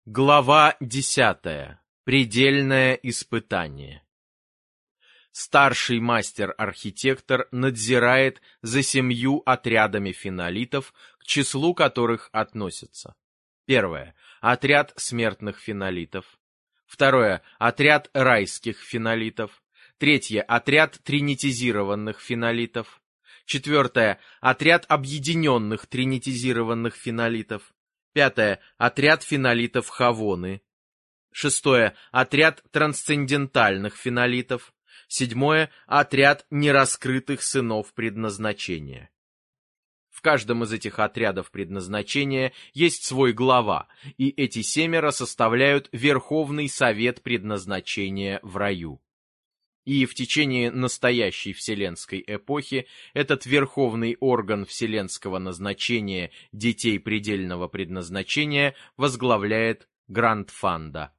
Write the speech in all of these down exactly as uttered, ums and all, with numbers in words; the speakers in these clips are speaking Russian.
Глава десятая. Предельное испытание. Старший мастер-архитектор надзирает за семью отрядами фенолитов, к числу которых относятся: первое — отряд смертных фенолитов; второе — отряд райских фенолитов; третье — отряд тринитизированных фенолитов; четвертое — отряд объединенных тринитизированных фенолитов; пятое — отряд фенолитов Хавоны; шестое — отряд трансцендентальных фенолитов; седьмое — отряд нераскрытых сынов предназначения. В каждом из этих отрядов предназначения есть свой глава, и эти семеро составляют Верховный Совет Предназначения в раю. И в течение настоящей вселенской эпохи этот верховный орган вселенского назначения детей предельного предназначения возглавляет Гранд-Фанда.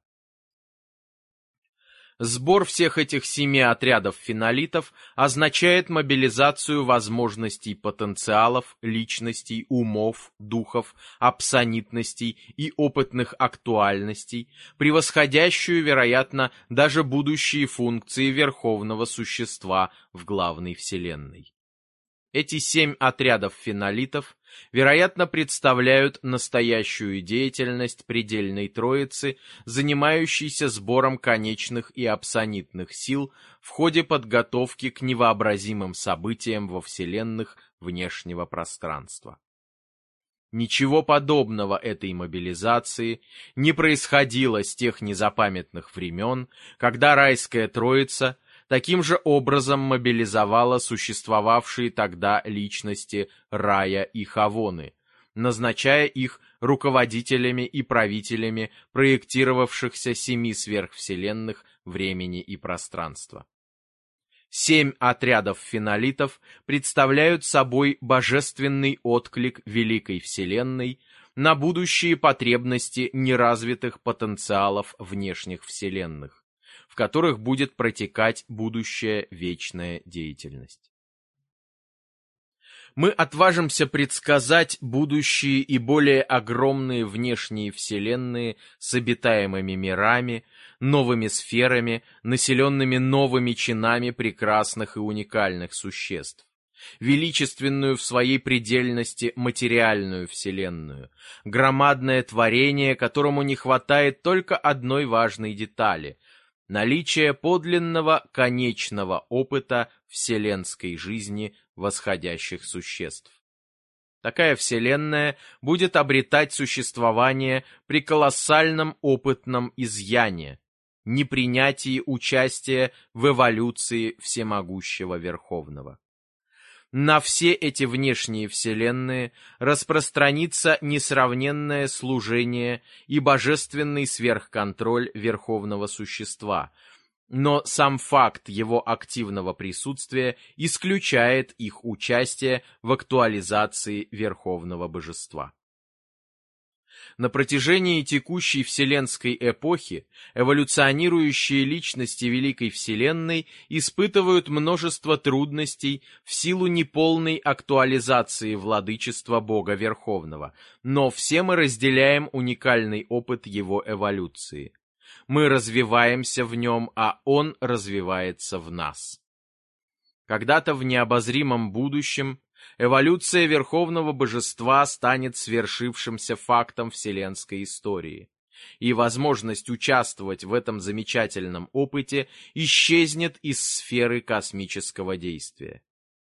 Сбор всех этих семи отрядов фенолитов означает мобилизацию возможностей потенциалов, личностей, умов, духов, апсонитностей и опытных актуальностей, превосходящую, вероятно, даже будущие функции Верховного Существа в главной Вселенной. Эти семь отрядов фенолитов, вероятно, представляют настоящую деятельность предельной троицы, занимающейся сбором конечных и апсонитных сил в ходе подготовки к невообразимым событиям во вселенных внешнего пространства. Ничего подобного этой мобилизации не происходило с тех незапамятных времен, когда райская троица таким же образом мобилизовала существовавшие тогда личности Рая и Хавоны, назначая их руководителями и правителями проектировавшихся семи сверхвселенных времени и пространства. Семь отрядов фенолитов представляют собой божественный отклик Великой Вселенной на будущие потребности неразвитых потенциалов внешних вселенных, в которых будет протекать будущая вечная деятельность. Мы отважимся предсказать будущие и более огромные внешние вселенные с обитаемыми мирами, новыми сферами, населенными новыми чинами прекрасных и уникальных существ, величественную в своей предельности материальную вселенную, громадное творение, которому не хватает только одной важной детали — наличие подлинного конечного опыта вселенской жизни восходящих существ. Такая вселенная будет обретать существование при колоссальном опытном изъяне, непринятии участия в эволюции всемогущего Верховного. На все эти внешние вселенные распространится несравненное служение и божественный сверхконтроль Верховного Существа, но сам факт его активного присутствия исключает их участие в актуализации Верховного Божества. На протяжении текущей вселенской эпохи эволюционирующие личности Великой Вселенной испытывают множество трудностей в силу неполной актуализации владычества Бога Верховного, но все мы разделяем уникальный опыт его эволюции. Мы развиваемся в нем, а он развивается в нас. Когда-то в необозримом будущем эволюция Верховного Божества станет свершившимся фактом вселенской истории, и возможность участвовать в этом замечательном опыте исчезнет из сферы космического действия.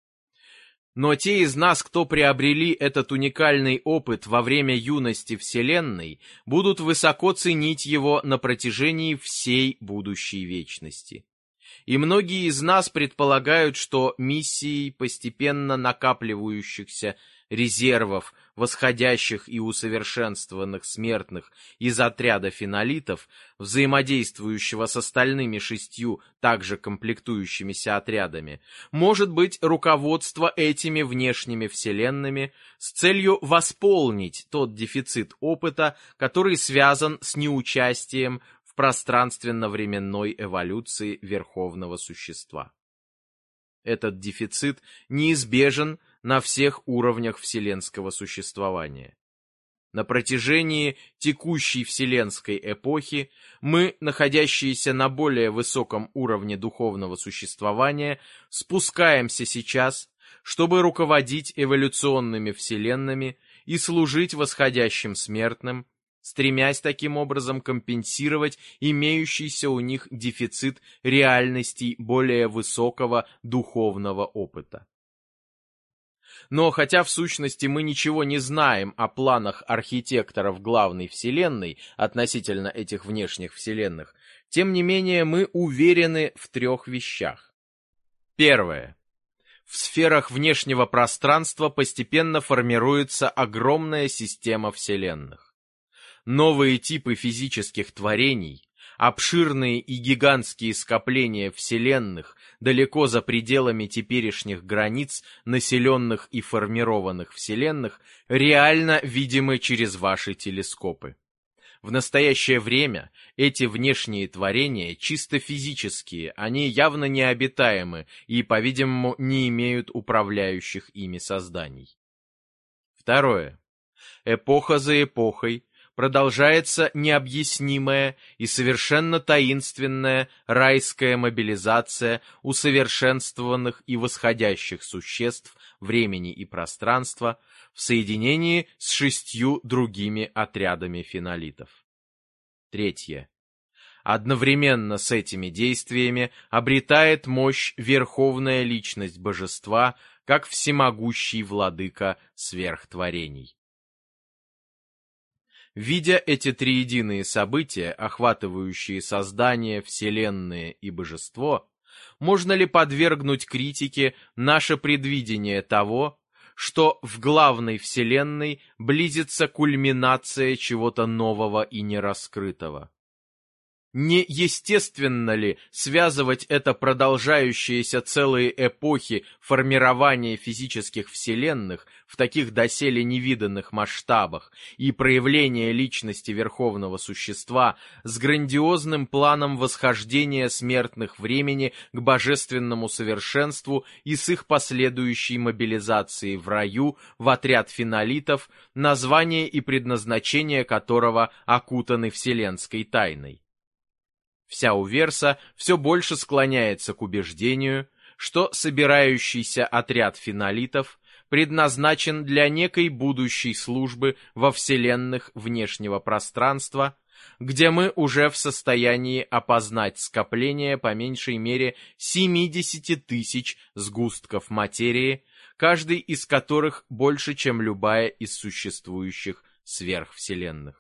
Но те из нас, кто приобрели этот уникальный опыт во время юности Вселенной, будут высоко ценить его на протяжении всей будущей вечности. И многие из нас предполагают, что миссией постепенно накапливающихся резервов, восходящих и усовершенствованных смертных из отряда фенолитов, взаимодействующего с остальными шестью также комплектующимися отрядами, может быть руководство этими внешними вселенными с целью восполнить тот дефицит опыта, который связан с неучастием в пространственно-временной эволюции Верховного Существа. Этот дефицит неизбежен на всех уровнях вселенского существования. На протяжении текущей вселенской эпохи мы, находящиеся на более высоком уровне духовного существования, спускаемся сейчас, чтобы руководить эволюционными вселенными и служить восходящим смертным, стремясь таким образом компенсировать имеющийся у них дефицит реальностей более высокого духовного опыта. Но хотя в сущности мы ничего не знаем о планах архитекторов главной вселенной относительно этих внешних вселенных, тем не менее мы уверены в трех вещах. Первое. В сферах внешнего пространства постепенно формируется огромная система вселенных. Новые типы физических творений, обширные и гигантские скопления вселенных далеко за пределами теперешних границ населенных и формированных вселенных реально видимы через ваши телескопы. В настоящее время эти внешние творения чисто физические, они явно необитаемы и, по-видимому, не имеют управляющих ими созданий. Второе. Эпоха за эпохой продолжается необъяснимая и совершенно таинственная райская мобилизация усовершенствованных и восходящих существ времени и пространства в соединении с шестью другими отрядами фенолитов. Третье. Одновременно с этими действиями обретает мощь верховная личность божества, как всемогущий владыка сверхтворений. Видя эти триединые события, охватывающие создание, вселенные и божество, можно ли подвергнуть критике наше предвидение того, что в главной вселенной близится кульминация чего-то нового и нераскрытого? Не естественно ли связывать это продолжающееся целые эпохи формирования физических вселенных в таких доселе невиданных масштабах и проявление личности верховного существа с грандиозным планом восхождения смертных времени к божественному совершенству и с их последующей мобилизацией в раю в отряд фенолитов, название и предназначение которого окутаны вселенской тайной? Вся Уверса все больше склоняется к убеждению, что собирающийся отряд фенолитов предназначен для некой будущей службы во вселенных внешнего пространства, где мы уже в состоянии опознать скопление по меньшей мере семидесяти тысяч сгустков материи, каждый из которых больше, чем любая из существующих сверхвселенных.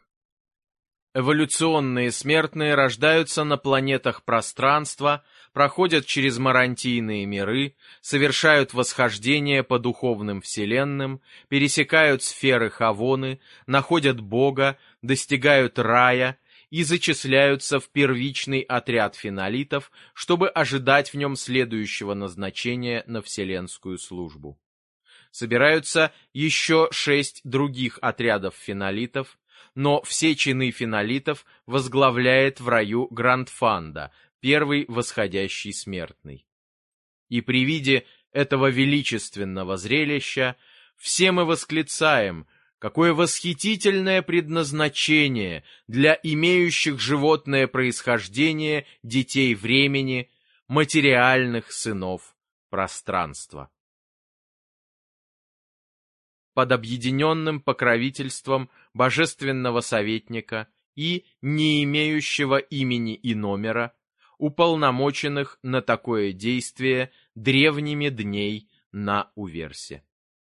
Эволюционные смертные рождаются на планетах пространства, проходят через марантийные миры, совершают восхождение по духовным вселенным, пересекают сферы Хавоны, находят Бога, достигают рая и зачисляются в первичный отряд фенолитов, чтобы ожидать в нем следующего назначения на вселенскую службу. Собираются еще шесть других отрядов фенолитов, но все чины фенолитов возглавляет в раю Грандфанда, первый восходящий смертный. И при виде этого величественного зрелища все мы восклицаем: какое восхитительное предназначение для имеющих животное происхождение детей времени, материальных сынов пространства. Под объединенным покровительством божественного советника и не имеющего имени и номера, уполномоченных на такое действие древними дней на Уверсе.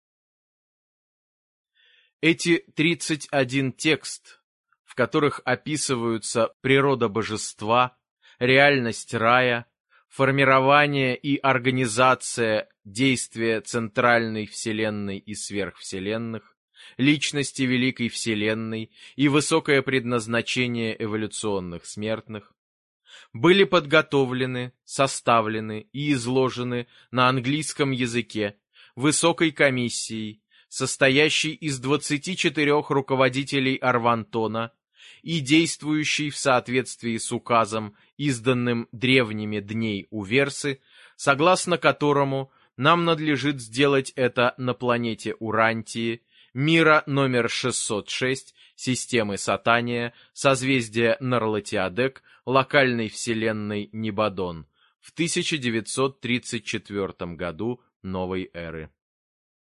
Эти тридцать один текст, в которых описываются природа божества, реальность рая, формирование и организация действия центральной вселенной и сверхвселенных, личности великой вселенной и высокое предназначение эволюционных смертных, были подготовлены, составлены и изложены на английском языке высокой комиссией, состоящей из двадцати четырёх руководителей Арвантона и действующей в соответствии с указом, изданным древними дней Уверсы, согласно которому нам надлежит сделать это на планете Урантии, мира номер шестьсот шесть системы Сатания, созвездия Нарлатиадек, локальной вселенной Нибадон, в тысяча девятьсот тридцать четвёртом году новой эры.